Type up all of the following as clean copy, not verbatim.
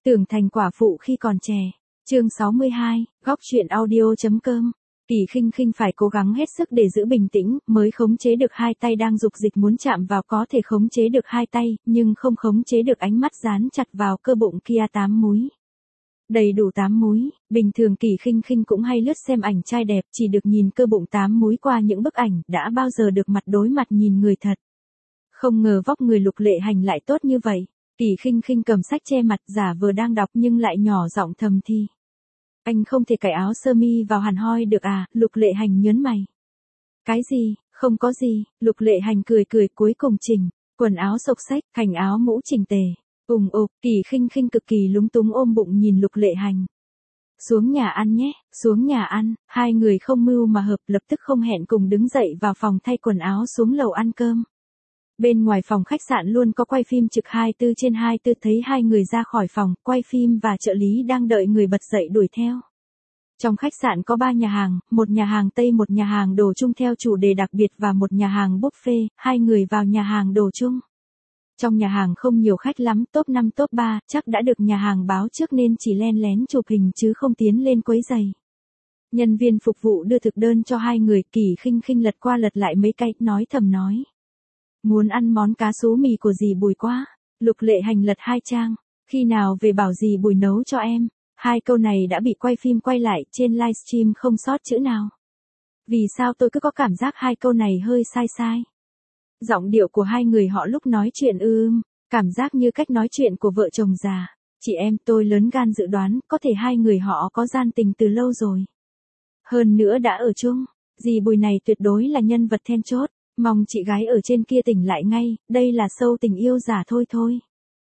Tưởng thành quả phụ khi còn trẻ. Chương 62, góc truyện audio.com. Kỳ Khinh Khinh phải cố gắng hết sức để giữ bình tĩnh, mới khống chế được hai tay đang dục dịch muốn chạm vào, có thể khống chế được hai tay, nhưng không khống chế được ánh mắt dán chặt vào cơ bụng kia 8 múi. Đầy đủ 8 múi, bình thường Kỳ Khinh Khinh cũng hay lướt xem ảnh trai đẹp, chỉ được nhìn cơ bụng 8 múi qua những bức ảnh, đã bao giờ được mặt đối mặt nhìn người thật. Không ngờ vóc người Lục Lệ Hành lại tốt như vậy. Kỳ Khinh Khinh cầm sách che mặt, giả vờ đang đọc nhưng lại nhỏ giọng thầm thì. Anh không thể cởi áo sơ mi vào hẳn hoi được à? Lục Lệ Hành nhớn mày. Cái gì? Không có gì. Lục Lệ Hành cười cuối cùng chỉnh quần áo xộc xách, thành áo mũ chỉnh tề. Kỳ Khinh Khinh cực kỳ lúng túng ôm bụng nhìn Lục Lệ Hành. Xuống nhà ăn nhé, xuống nhà ăn. Hai người không mưu mà hợp, lập tức không hẹn cùng đứng dậy vào phòng thay quần áo xuống lầu ăn cơm. Bên ngoài phòng khách sạn luôn có quay phim trực 24/24, thấy hai người ra khỏi phòng, quay phim và trợ lý đang đợi người bật dậy đuổi theo. Trong khách sạn có 3 nhà hàng, một nhà hàng Tây, một nhà hàng đồ chung theo chủ đề đặc biệt và một nhà hàng buffet, hai người vào nhà hàng đồ chung. Trong nhà hàng không nhiều khách lắm, top 5 top 3, chắc đã được nhà hàng báo trước nên chỉ len lén chụp hình chứ không tiến lên quấy giày. Nhân viên phục vụ đưa thực đơn cho hai người, Kỳ Khinh Khinh lật qua lật lại mấy cái, thầm nói. Muốn ăn món cá sú mì của dì Bùi quá. Lục Lệ Hành lật 2 trang. Khi nào về bảo dì Bùi nấu cho em. 2 câu này đã bị quay phim quay lại trên livestream không sót chữ nào. Vì sao tôi cứ có cảm giác 2 câu này hơi sai. Giọng điệu của hai người họ lúc nói chuyện cảm giác như cách nói chuyện của vợ chồng già. Chị em, tôi lớn gan dự đoán, có thể hai người họ có gian tình từ lâu rồi. Hơn nữa đã ở chung, dì Bùi này tuyệt đối là nhân vật then chốt. Mong chị gái ở trên kia tỉnh lại ngay, đây là show tình yêu giả thôi.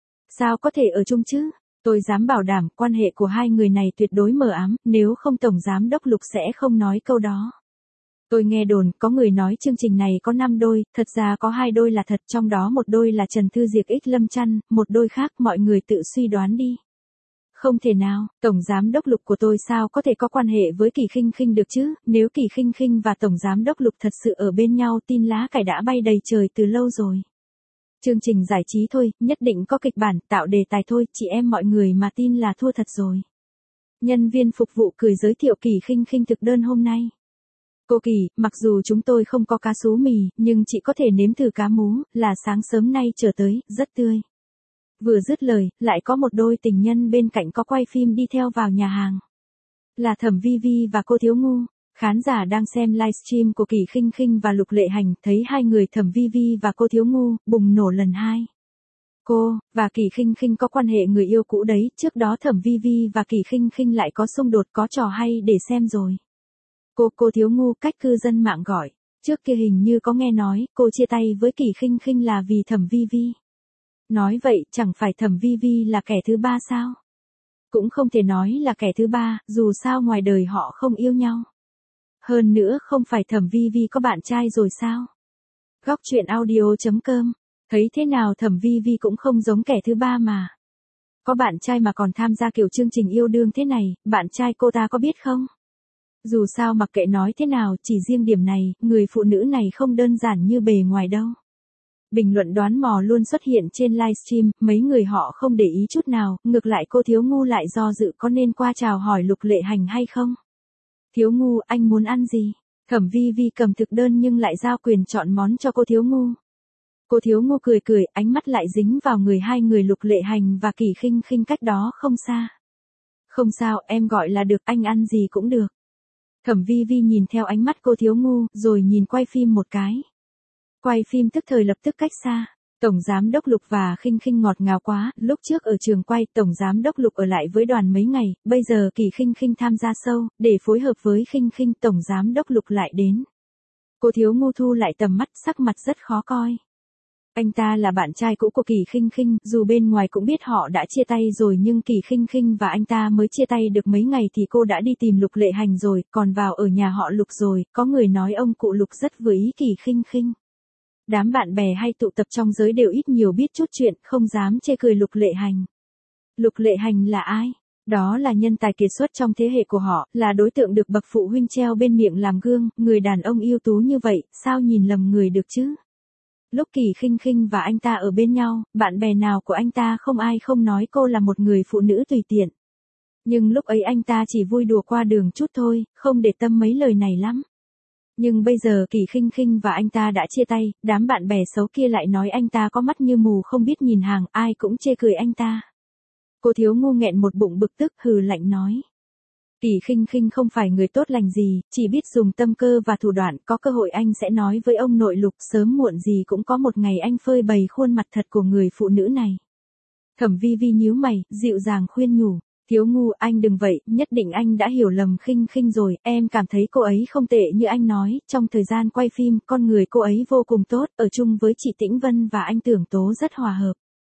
Sao có thể ở chung chứ? Tôi dám bảo đảm quan hệ của hai người này tuyệt đối mờ ám, nếu không Tổng Giám Đốc Lục sẽ không nói câu đó. Tôi nghe đồn, có người nói chương trình này có 5 đôi, thật ra có 2 đôi là thật, trong đó một đôi là Trần Thư Diệc x Lâm Chăn, một đôi khác mọi người tự suy đoán đi. Không thể nào, Tổng Giám Đốc Lục của tôi sao có thể có quan hệ với Kỳ Khinh Khinh được chứ, nếu Kỳ Khinh Khinh và Tổng Giám Đốc Lục thật sự ở bên nhau tin lá cải đã bay đầy trời từ lâu rồi. Chương trình giải trí thôi, nhất định có kịch bản, tạo đề tài thôi, chị em mọi người mà tin là thua thật rồi. Nhân viên phục vụ cười giới thiệu Kỳ Khinh Khinh thực đơn hôm nay. Cô Kỳ, mặc dù chúng tôi không có cá sú mì, nhưng chị có thể nếm thử cá mú, là sáng sớm nay trở tới, rất tươi. Vừa dứt lời, lại có một đôi tình nhân bên cạnh có quay phim đi theo vào nhà hàng. Là Thẩm Vi Vi và cô Thiếu Ngu. Khán giả đang xem livestream của Kỳ Khinh Khinh và Lục Lệ Hành, thấy hai người Thẩm Vi Vi và cô Thiếu Ngu bùng nổ lần 2. Cô và Kỳ Khinh Khinh có quan hệ người yêu cũ đấy, trước đó Thẩm Vi Vi và Kỳ Khinh Khinh lại có xung đột, có trò hay để xem rồi. Cô Thiếu Ngu, cách cư dân mạng gọi, trước kia hình như có nghe nói cô chia tay với Kỳ Khinh Khinh là vì Thẩm Vi Vi. Nói vậy, chẳng phải Thẩm Vi Vi là kẻ thứ ba sao? Cũng không thể nói là kẻ thứ ba, dù sao ngoài đời họ không yêu nhau. Hơn nữa không phải Thẩm Vi Vi có bạn trai rồi sao? Góc truyện audio.com. Thấy thế nào Thẩm Vi Vi cũng không giống kẻ thứ ba mà. Có bạn trai mà còn tham gia kiểu chương trình yêu đương thế này, bạn trai cô ta có biết không? Dù sao mặc kệ nói thế nào, chỉ riêng điểm này, người phụ nữ này không đơn giản như bề ngoài đâu. Bình luận đoán mò luôn xuất hiện trên livestream, mấy người họ không để ý chút nào, ngược lại cô Thiếu Ngu lại do dự có nên qua chào hỏi Lục Lệ Hành hay không. Thiếu Ngu, anh muốn ăn gì? Thẩm Vi Vi cầm thực đơn nhưng lại giao quyền chọn món cho cô Thiếu Ngu. Cô Thiếu Ngu cười, ánh mắt lại dính vào người hai người Lục Lệ Hành và Kỳ Khinh Khinh cách đó không xa. Không sao, em gọi là được, anh ăn gì cũng được. Thẩm Vi Vi nhìn theo ánh mắt cô Thiếu Ngu, rồi nhìn quay phim một cái. Quay phim tức thời lập tức cách xa. Tổng Giám Đốc Lục và Khinh Khinh ngọt ngào quá, lúc trước ở trường quay, Tổng Giám Đốc Lục ở lại với đoàn mấy ngày, bây giờ Kỳ Khinh Khinh tham gia show, để phối hợp với Khinh Khinh, Tổng Giám Đốc Lục lại đến. Cô Thiếu Ngu thu lại tầm mắt, sắc mặt rất khó coi. Anh ta là bạn trai cũ của Kỳ Khinh Khinh, dù bên ngoài cũng biết họ đã chia tay rồi nhưng Kỳ Khinh Khinh và anh ta mới chia tay được mấy ngày thì cô đã đi tìm Lục Lệ Hành rồi, còn vào ở nhà họ Lục rồi, có người nói ông cụ Lục rất vừa ý Kỳ Khinh Khinh. Đám bạn bè hay tụ tập trong giới đều ít nhiều biết chút chuyện, không dám chê cười Lục Lệ Hành. Lục Lệ Hành là ai? Đó là nhân tài kiệt xuất trong thế hệ của họ, là đối tượng được bậc phụ huynh treo bên miệng làm gương, người đàn ông ưu tú như vậy, sao nhìn lầm người được chứ? Lúc Kỳ Khinh Khinh và anh ta ở bên nhau, bạn bè nào của anh ta không ai không nói cô là một người phụ nữ tùy tiện. Nhưng lúc ấy anh ta chỉ vui đùa qua đường chút thôi, không để tâm mấy lời này lắm. Nhưng bây giờ Kỳ Khinh Khinh và anh ta đã chia tay, đám bạn bè xấu kia lại nói anh ta có mắt như mù không biết nhìn hàng, ai cũng chê cười anh ta. Cô thiếu ngu nghẹn một bụng bực tức hừ lạnh nói. Kỳ Khinh Khinh không phải người tốt lành gì, chỉ biết dùng tâm cơ và thủ đoạn, có cơ hội anh sẽ nói với ông nội Lục, sớm muộn gì cũng có một ngày anh phơi bày khuôn mặt thật của người phụ nữ này. Thẩm Vi Vi nhíu mày, dịu dàng khuyên nhủ, thiếu ngu anh đừng vậy, nhất định anh đã hiểu lầm Khinh Khinh rồi, em cảm thấy cô ấy không tệ như anh nói, trong thời gian quay phim, con người cô ấy vô cùng tốt, ở chung với chị Tĩnh Vân và anh Tưởng Tố rất hòa hợp.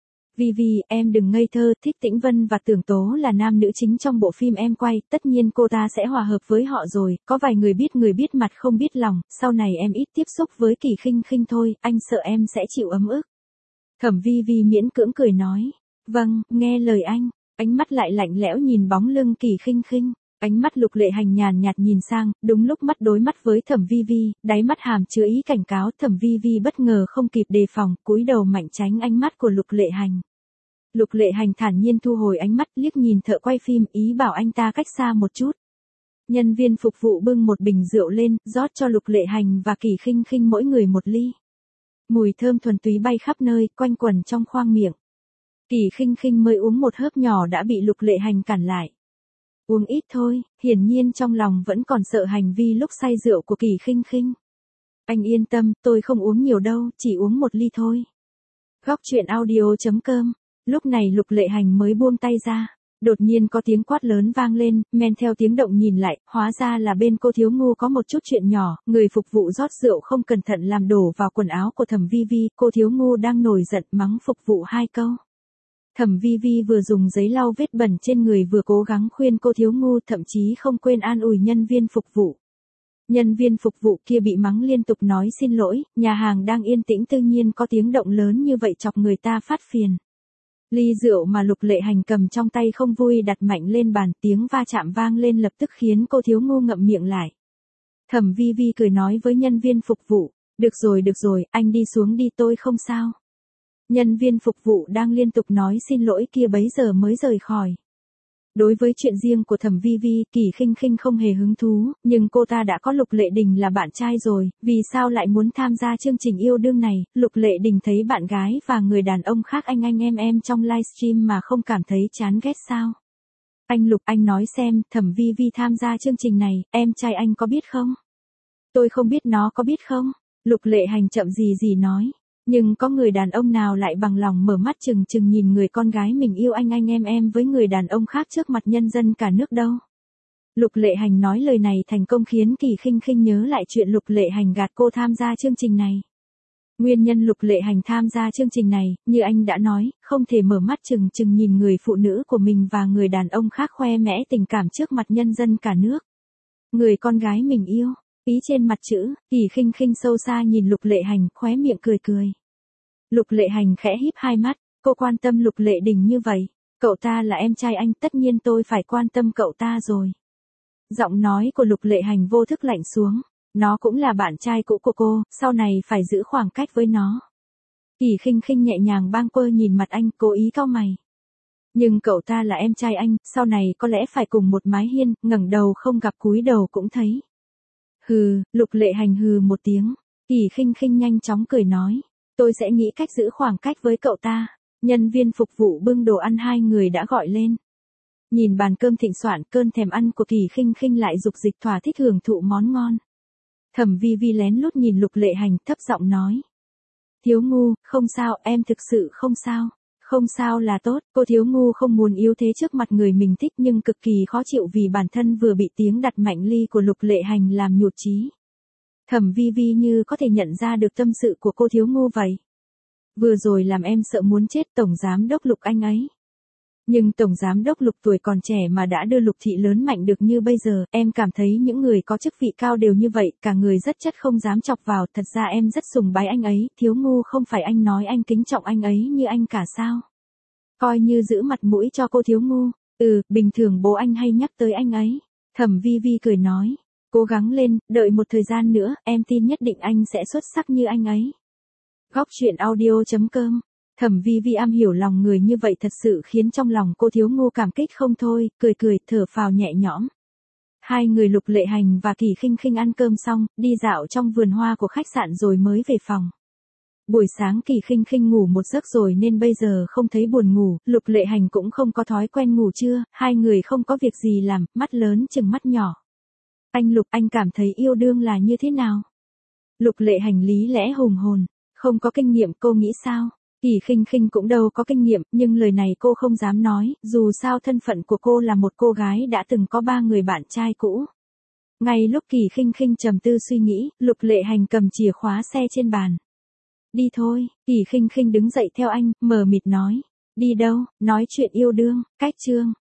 Vi Vi, em đừng ngây thơ, thích Tĩnh Vân và Tưởng Tố là nam nữ chính trong bộ phim em quay, tất nhiên cô ta sẽ hòa hợp với họ rồi, có vài người biết mặt không biết lòng, sau này em ít tiếp xúc với Kỳ Khinh Khinh thôi, anh sợ em sẽ chịu ấm ức. Thẩm Vi Vi miễn cưỡng cười nói, vâng, nghe lời anh, ánh mắt lại lạnh lẽo nhìn bóng lưng Kỳ Khinh Khinh. Ánh mắt Lục Lệ Hành nhàn nhạt nhìn sang, đúng lúc mắt đối mắt với Thẩm Vi Vi, đáy mắt hàm chứa ý cảnh cáo. Thẩm Vi Vi bất ngờ không kịp đề phòng, cúi đầu mạnh tránh ánh mắt của Lục Lệ Hành. Lục Lệ Hành thản nhiên thu hồi ánh mắt, liếc nhìn thợ quay phim, ý bảo anh ta cách xa một chút. Nhân viên phục vụ bưng một bình rượu lên, rót cho Lục Lệ Hành và Kỳ Khinh Khinh mỗi người một ly. Mùi thơm thuần túy bay khắp nơi, quanh quẩn trong khoang miệng. Kỳ Khinh Khinh mới uống một hớp nhỏ đã bị Lục Lệ Hành cản lại. Uống ít thôi, hiển nhiên trong lòng vẫn còn sợ hành vi lúc say rượu của Kỳ Khinh Khinh. Anh yên tâm, tôi không uống nhiều đâu, chỉ uống một ly thôi. Góc truyện audio.com. Lúc này Lục Lệ Hành mới buông tay ra. Đột nhiên có tiếng quát lớn vang lên, men theo tiếng động nhìn lại, hóa ra là bên cô thiếu ngu có một chút chuyện nhỏ, người phục vụ rót rượu không cẩn thận làm đổ vào quần áo của Thẩm Vi Vi, cô thiếu ngu đang nổi giận mắng phục vụ hai câu. Thẩm Vi Vi vừa dùng giấy lau vết bẩn trên người vừa cố gắng khuyên cô thiếu ngu, thậm chí không quên an ủi nhân viên phục vụ. Nhân viên phục vụ kia bị mắng liên tục nói xin lỗi, nhà hàng đang yên tĩnh tự nhiên có tiếng động lớn như vậy chọc người ta phát phiền. Ly rượu mà Lục Lệ Hành cầm trong tay không vui đặt mạnh lên bàn, tiếng va chạm vang lên lập tức khiến cô thiếu ngu ngậm miệng lại. Thẩm Vi Vi cười nói với nhân viên phục vụ, được rồi, anh đi xuống đi tôi không sao. Nhân viên phục vụ đang liên tục nói xin lỗi kia bấy giờ mới rời khỏi. Đối với chuyện riêng của Thẩm Vi Vi, Kỳ Khinh Khinh không hề hứng thú, nhưng cô ta đã có Lục Lệ Đình là bạn trai rồi, vì sao lại muốn tham gia chương trình yêu đương này? Lục Lệ Đình thấy bạn gái và người đàn ông khác anh em trong livestream mà không cảm thấy chán ghét sao? Anh Lục, anh nói xem, Thẩm Vi Vi tham gia chương trình này, em trai anh có biết không? Tôi không biết nó có biết không? Lục Lệ Hành chậm gì nói. Nhưng có người đàn ông nào lại bằng lòng mở mắt chừng chừng nhìn người con gái mình yêu anh em với người đàn ông khác trước mặt nhân dân cả nước đâu. Lục Lệ Hành nói lời này thành công khiến Kỳ Khinh Khinh nhớ lại chuyện Lục Lệ Hành gạt cô tham gia chương trình này. Nguyên nhân Lục Lệ Hành tham gia chương trình này, như anh đã nói, không thể mở mắt chừng chừng nhìn người phụ nữ của mình và người đàn ông khác khoe mẽ tình cảm trước mặt nhân dân cả nước. Người con gái mình yêu. Ý trên mặt chữ, Kỳ Khinh Khinh sâu xa nhìn Lục Lệ Hành, khóe miệng cười. Lục Lệ Hành khẽ híp hai mắt, cô quan tâm Lục Lệ Đình như vậy, cậu ta là em trai anh, tất nhiên tôi phải quan tâm cậu ta rồi. Giọng nói của Lục Lệ Hành vô thức lạnh xuống, nó cũng là bạn trai cũ của cô, sau này phải giữ khoảng cách với nó. Kỳ Khinh Khinh nhẹ nhàng bâng quơ nhìn mặt anh, cố ý cau mày. Nhưng cậu ta là em trai anh, sau này có lẽ phải cùng một mái hiên, ngẩng đầu không gặp cúi đầu cũng thấy. Hừ, Lục Lệ Hành hừ một tiếng, Kỳ Khinh Khinh nhanh chóng cười nói, tôi sẽ nghĩ cách giữ khoảng cách với cậu ta. Nhân viên phục vụ bưng đồ ăn hai người đã gọi lên. Nhìn bàn cơm thịnh soạn, cơn thèm ăn của Kỳ Khinh Khinh lại dục dịch thỏa thích hưởng thụ món ngon. Thẩm Vi Vi lén lút nhìn Lục Lệ Hành, thấp giọng nói, thiếu ngu, không sao, em thực sự không sao. Không sao là tốt, cô thiếu ngu không muốn yếu thế trước mặt người mình thích nhưng cực kỳ khó chịu vì bản thân vừa bị tiếng đặt mạnh ly của Lục Lệ Hành làm nhụt chí. Thẩm Vi Vi như có thể nhận ra được tâm sự của cô thiếu ngu vậy. Vừa rồi làm em sợ muốn chết tổng giám đốc Lục anh ấy. Nhưng tổng giám đốc Lục tuổi còn trẻ mà đã đưa Lục thị lớn mạnh được như bây giờ, em cảm thấy những người có chức vị cao đều như vậy, cả người rất chất không dám chọc vào, thật ra em rất sùng bái anh ấy, thiếu ngu không phải anh nói anh kính trọng anh ấy như anh cả sao? Coi như giữ mặt mũi cho cô thiếu ngu, bình thường bố anh hay nhắc tới anh ấy. Thẩm Vi Vi cười nói, cố gắng lên, đợi một thời gian nữa, em tin nhất định anh sẽ xuất sắc như anh ấy. Góc chuyện audio.com. Thẩm Vi Vi am hiểu lòng người như vậy thật sự khiến trong lòng cô Thiếu Ngu cảm kích không thôi, cười cười, thở phào nhẹ nhõm. Hai người Lục Lệ Hành và Kỳ Khinh Khinh ăn cơm xong, đi dạo trong vườn hoa của khách sạn rồi mới về phòng. Buổi sáng Kỳ Khinh Khinh ngủ một giấc rồi nên bây giờ không thấy buồn ngủ, Lục Lệ Hành cũng không có thói quen ngủ trưa, hai người không có việc gì làm, mắt lớn chừng mắt nhỏ. Anh Lục, anh cảm thấy yêu đương là như thế nào? Lục Lệ Hành lý lẽ hùng hồn, không có kinh nghiệm, cô nghĩ sao? Kỳ Khinh Khinh cũng đâu có kinh nghiệm, nhưng lời này cô không dám nói, dù sao thân phận của cô là một cô gái đã từng có 3 người bạn trai cũ. Ngay lúc Kỳ Khinh Khinh trầm tư suy nghĩ, Lục Lệ Hành cầm chìa khóa xe trên bàn. Đi thôi, Kỳ Khinh Khinh đứng dậy theo anh, mờ mịt nói. Đi đâu? Nói chuyện yêu đương, cách chương.